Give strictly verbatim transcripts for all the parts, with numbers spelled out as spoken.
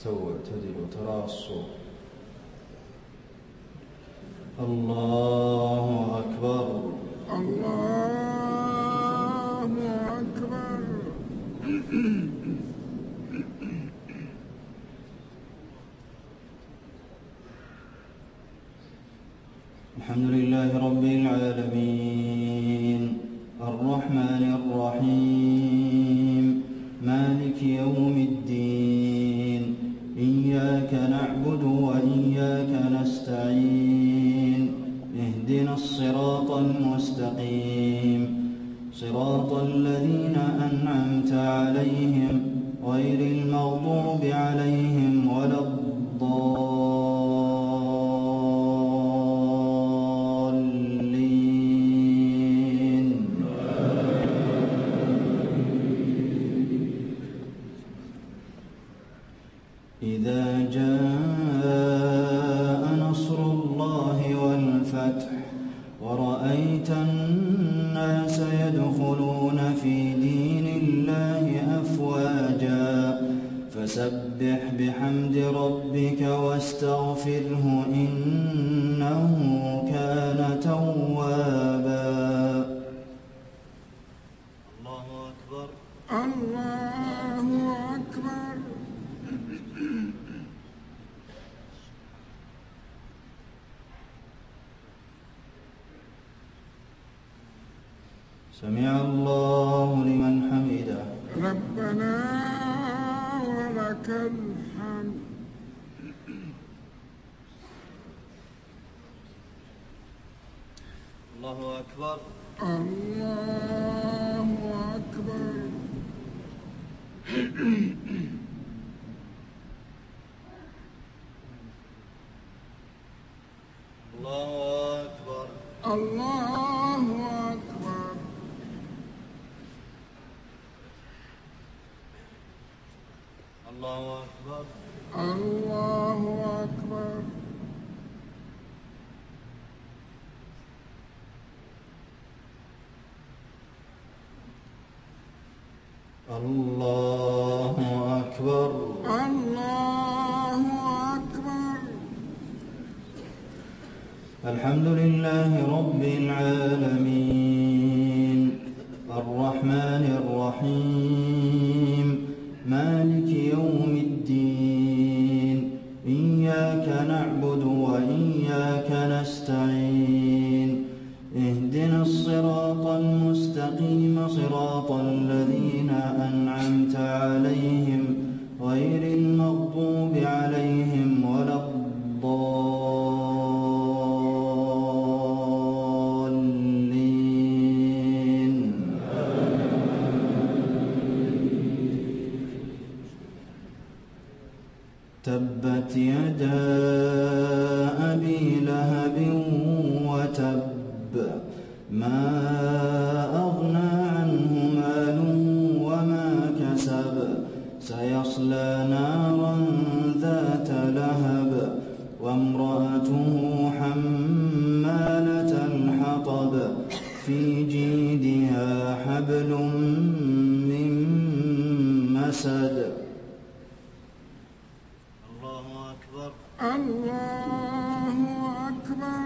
استووا اعتدلوا تراصوا. الله أكبر الله أكبر. الحمد لله رب العالمين الرحمن الرحيم مالك يوم الدين إياك نعبد وإياك نستعين اهدنا الصراط المستقيم صراط الذين أنعمت عليهم غير المغضوب عليهم ولا الضالين. إذا جاء نصر الله والفتح ورأيت الناس يدخلون في دين الله أفواجا فسبح بحمد ربك واستغفره إنه كان توابا. الله أكبر الله أكبر. سمع الله لمن حمده. ربنا ولك الحمد. الله أكبر الله أكبر. الله أكبر الله أكبر. الله أكبر الله أكبر. الله أكبر الله أكبر. الحمد لله رب العالمين الرحمن الرحيم مالك يوم الدين إياك نعبد وإياك نستعين اهدنا الصراط المستقيم صراط الذين أنعمت عليهم غير المغضوب عليهم ولا الضالين. تبت يدا أبي لهب وتب ما أغنى عنه ماله وما كسب سيصلى نارا ذات لهب وامرأته حمالة الحطب في جيدها حبل من مسد. الله أكبر الله أكبر.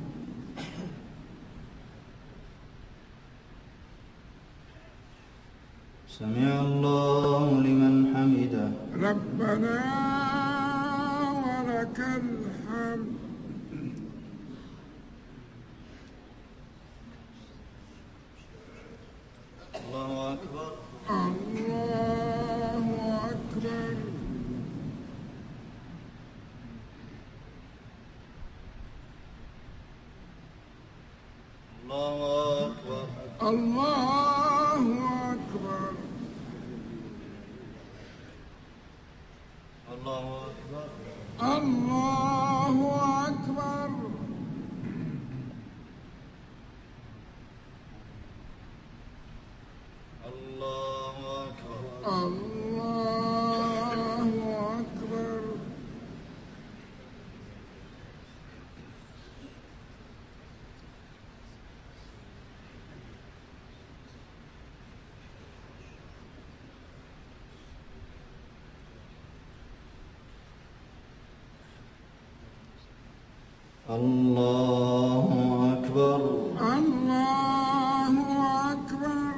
سمع الله لمن حمده. ربنا ولك الحمد. الله أكبر الله أكبر. الله أكبر الله أكبر. الله أكبر الله أكبر. الله أكبر الله أكبر. الله أكبر. الله أكبر.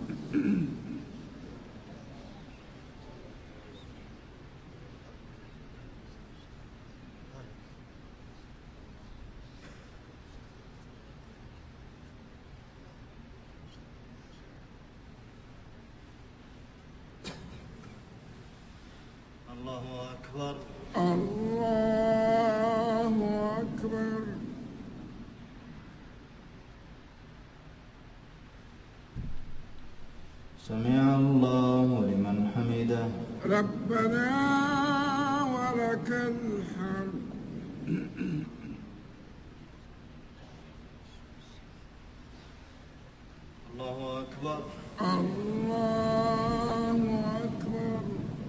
الله أكبر. الله أكبر. سمع الله لمن حمده. ربنا ولك الحمد. الله أكبر. الله أكبر.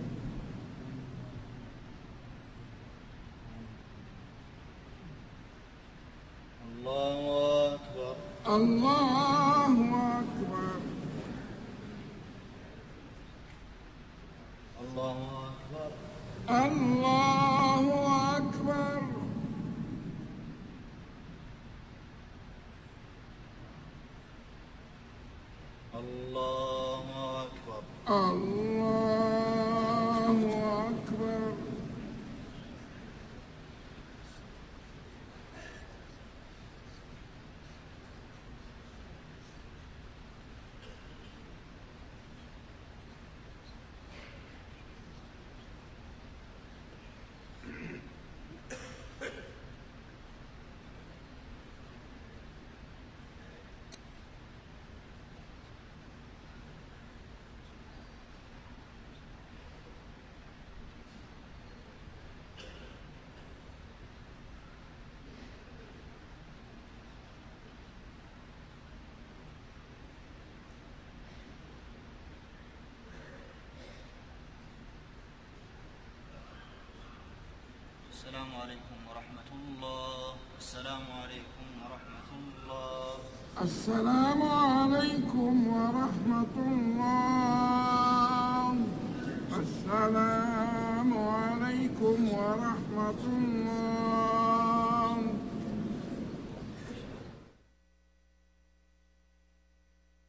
الله أكبر. الله أكبر. الله أكبر. الله أكبر. الله أكبر. الله أكبر. السلام عليكم ورحمة الله. السلام عليكم ورحمة الله. السلام عليكم ورحمة الله. السلام عليكم ورحمة الله.